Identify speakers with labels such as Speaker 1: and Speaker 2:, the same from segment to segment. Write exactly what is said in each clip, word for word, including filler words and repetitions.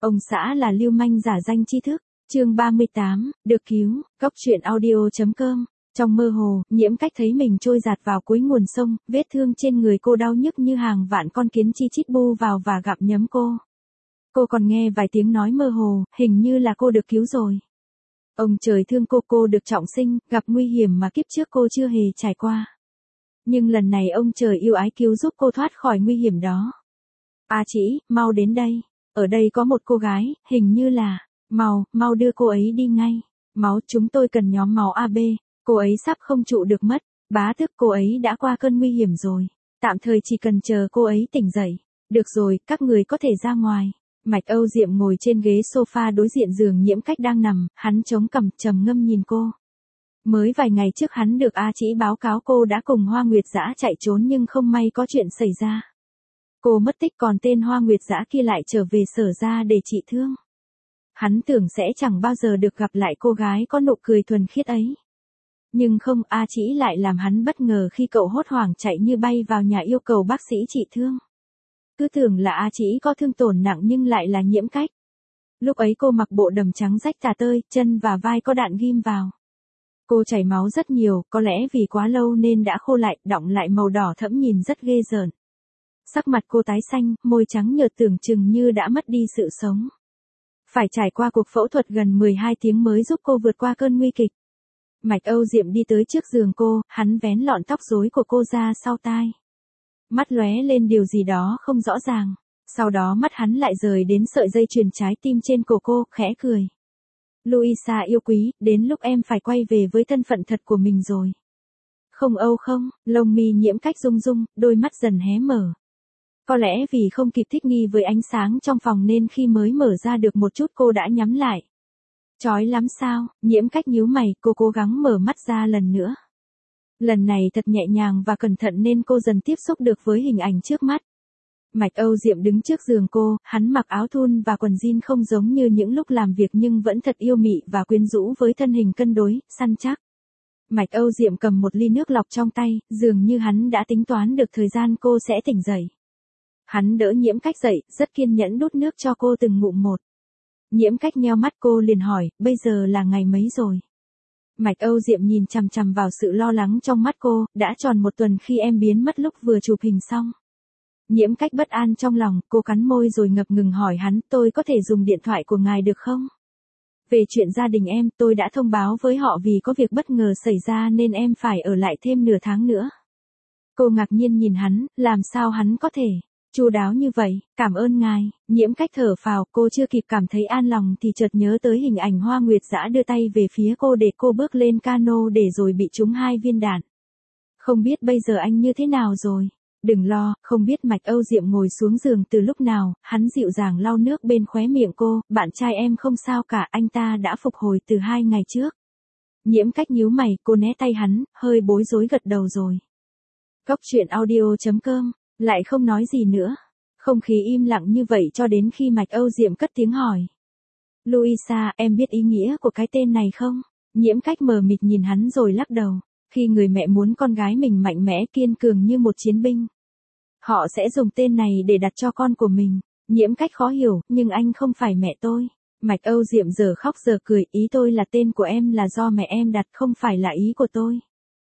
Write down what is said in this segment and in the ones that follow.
Speaker 1: Ông xã là lưu manh giả danh tri thức. Chương ba mươi tám, được cứu, góc truyện audio.com. Trong mơ hồ, Nhiễm Cách thấy mình trôi dạt vào cuối nguồn sông, vết thương trên người cô đau nhức như hàng vạn con kiến chi chít bu vào và gặm nhấm cô. Cô còn nghe vài tiếng nói mơ hồ, hình như là cô được cứu rồi. Ông trời thương cô, cô được trọng sinh, gặp nguy hiểm mà kiếp trước cô chưa hề trải qua. Nhưng lần này ông trời yêu ái cứu giúp cô thoát khỏi nguy hiểm đó. A Chỉ, mau đến đây. Ở đây có một cô gái, hình như là... Mau, mau đưa cô ấy đi ngay. Máu, chúng tôi cần nhóm máu a bê. Cô ấy sắp không trụ được mất. Bá tức, cô ấy đã qua cơn nguy hiểm rồi. Tạm thời chỉ cần chờ cô ấy tỉnh dậy. Được rồi, các người có thể ra ngoài. Mạch Âu Diệm ngồi trên ghế sofa đối diện giường Nhiễm Cách đang nằm, hắn chống cằm trầm ngâm nhìn cô. Mới vài ngày trước hắn được A Chỉ báo cáo cô đã cùng Hoa Nguyệt Dã chạy trốn nhưng không may có chuyện xảy ra. Cô mất tích còn tên Hoa Nguyệt Dã kia lại trở về Sở ra để trị thương. Hắn tưởng sẽ chẳng bao giờ được gặp lại cô gái có nụ cười thuần khiết ấy. Nhưng không, A Chỉ lại làm hắn bất ngờ khi cậu hốt hoảng chạy như bay vào nhà yêu cầu bác sĩ trị thương. Cứ tưởng là A Chỉ có thương tổn nặng nhưng lại là Nhiễm Cách. Lúc ấy cô mặc bộ đầm trắng rách tà tơi, chân và vai có đạn ghim vào. Cô chảy máu rất nhiều, có lẽ vì quá lâu nên đã khô lại, đọng lại màu đỏ thẫm nhìn rất ghê rợn. Sắc mặt cô tái xanh, môi trắng nhợt tưởng chừng như đã mất đi sự sống. Phải trải qua cuộc phẫu thuật gần mười hai tiếng mới giúp cô vượt qua cơn nguy kịch. Mạch Âu Diệm đi tới trước giường cô, hắn vén lọn tóc rối của cô ra sau tai. Mắt lóe lên điều gì đó không rõ ràng. Sau đó mắt hắn lại rời đến sợi dây chuyền trái tim trên cổ cô, khẽ cười. Louisa yêu quý, đến lúc em phải quay về với thân phận thật của mình rồi. Không Âu không, lông mi Nhiễm Cách rung rung, đôi mắt dần hé mở. Có lẽ vì không kịp thích nghi với ánh sáng trong phòng nên khi mới mở ra được một chút cô đã nhắm lại. Chói lắm sao, Nhiễm Cách nhíu mày, cô cố gắng mở mắt ra lần nữa. Lần này thật nhẹ nhàng và cẩn thận nên cô dần tiếp xúc được với hình ảnh trước mắt. Mạch Âu Diệm đứng trước giường cô, hắn mặc áo thun và quần jean không giống như những lúc làm việc nhưng vẫn thật yêu mị và quyến rũ với thân hình cân đối, săn chắc. Mạch Âu Diệm cầm một ly nước lọc trong tay, dường như hắn đã tính toán được thời gian cô sẽ tỉnh dậy. Hắn đỡ Nhiễm Cách dậy, rất kiên nhẫn đút nước cho cô từng ngụm một. Nhiễm Cách nheo mắt, cô liền hỏi, bây giờ là ngày mấy rồi? Mạch Âu Diệm nhìn chằm chằm vào sự lo lắng trong mắt cô, đã tròn một tuần khi em biến mất lúc vừa chụp hình xong. Nhiễm Cách bất an trong lòng, cô cắn môi rồi ngập ngừng hỏi hắn, tôi có thể dùng điện thoại của ngài được không? Về chuyện gia đình em, tôi đã thông báo với họ vì có việc bất ngờ xảy ra nên em phải ở lại thêm nửa tháng nữa. Cô ngạc nhiên nhìn hắn, làm sao hắn có thể chu đáo như vậy, cảm ơn ngài. Nhiễm Cách thở phào, cô chưa kịp cảm thấy an lòng thì chợt nhớ tới hình ảnh Hoa Nguyệt Dã đưa tay về phía cô để cô bước lên cano để rồi bị trúng hai viên đạn. Không biết bây giờ anh như thế nào rồi? Đừng lo, không biết. Mạch Âu Diệm ngồi xuống giường từ lúc nào, hắn dịu dàng lau nước bên khóe miệng cô, bạn trai em không sao cả, anh ta đã phục hồi từ hai ngày trước. Nhiễm Cách nhíu mày, cô né tay hắn, hơi bối rối gật đầu rồi. Góc truyện audio.com, lại không nói gì nữa. Không khí im lặng như vậy cho đến khi Mạch Âu Diệm cất tiếng hỏi. Louisa, em biết ý nghĩa của cái tên này không? Nhiễm Cách mờ mịt nhìn hắn rồi lắc đầu. Khi người mẹ muốn con gái mình mạnh mẽ kiên cường như một chiến binh, họ sẽ dùng tên này để đặt cho con của mình. Nhiễm Cách khó hiểu, nhưng anh không phải mẹ tôi. Mạch Âu Diệm giờ khóc giờ cười, ý tôi là tên của em là do mẹ em đặt, không phải là ý của tôi.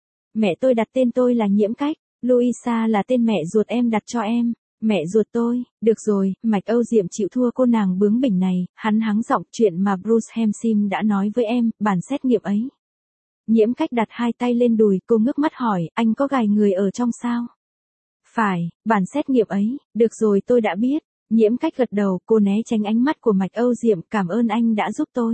Speaker 1: Mẹ tôi đặt tên tôi là Nhiễm Cách, Louisa là tên mẹ ruột em đặt cho em. Mẹ ruột tôi, được rồi. Mạch Âu Diệm chịu thua cô nàng bướng bỉnh này, hắn hắng giọng, chuyện mà Bruce Hemsim đã nói với em, bản xét nghiệm ấy. Nhiễm Cách đặt hai tay lên đùi, cô ngước mắt hỏi, anh có gài người ở trong sao? Phải, bản xét nghiệm ấy, được rồi tôi đã biết. Nhiễm Cách gật đầu, cô né tránh ánh mắt của Mạch Âu Diệm, cảm ơn anh đã giúp tôi.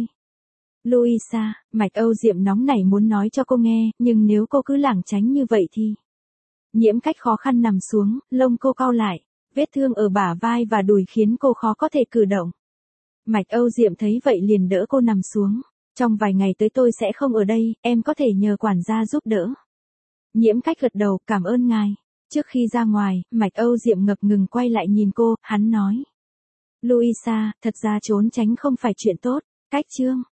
Speaker 1: Louisa, Mạch Âu Diệm nóng nảy muốn nói cho cô nghe, nhưng nếu cô cứ lảng tránh như vậy thì... Nhiễm Cách khó khăn nằm xuống, lông cô cau lại, vết thương ở bả vai và đùi khiến cô khó có thể cử động. Mạch Âu Diệm thấy vậy liền đỡ cô nằm xuống. Trong vài ngày tới tôi sẽ không ở đây, em có thể nhờ quản gia giúp đỡ. Nhiễm Cách gật đầu, cảm ơn ngài. Trước khi ra ngoài, Mạch Âu Diệm ngập ngừng quay lại nhìn cô, hắn nói. Louisa, thật ra trốn tránh không phải chuyện tốt. Cách chương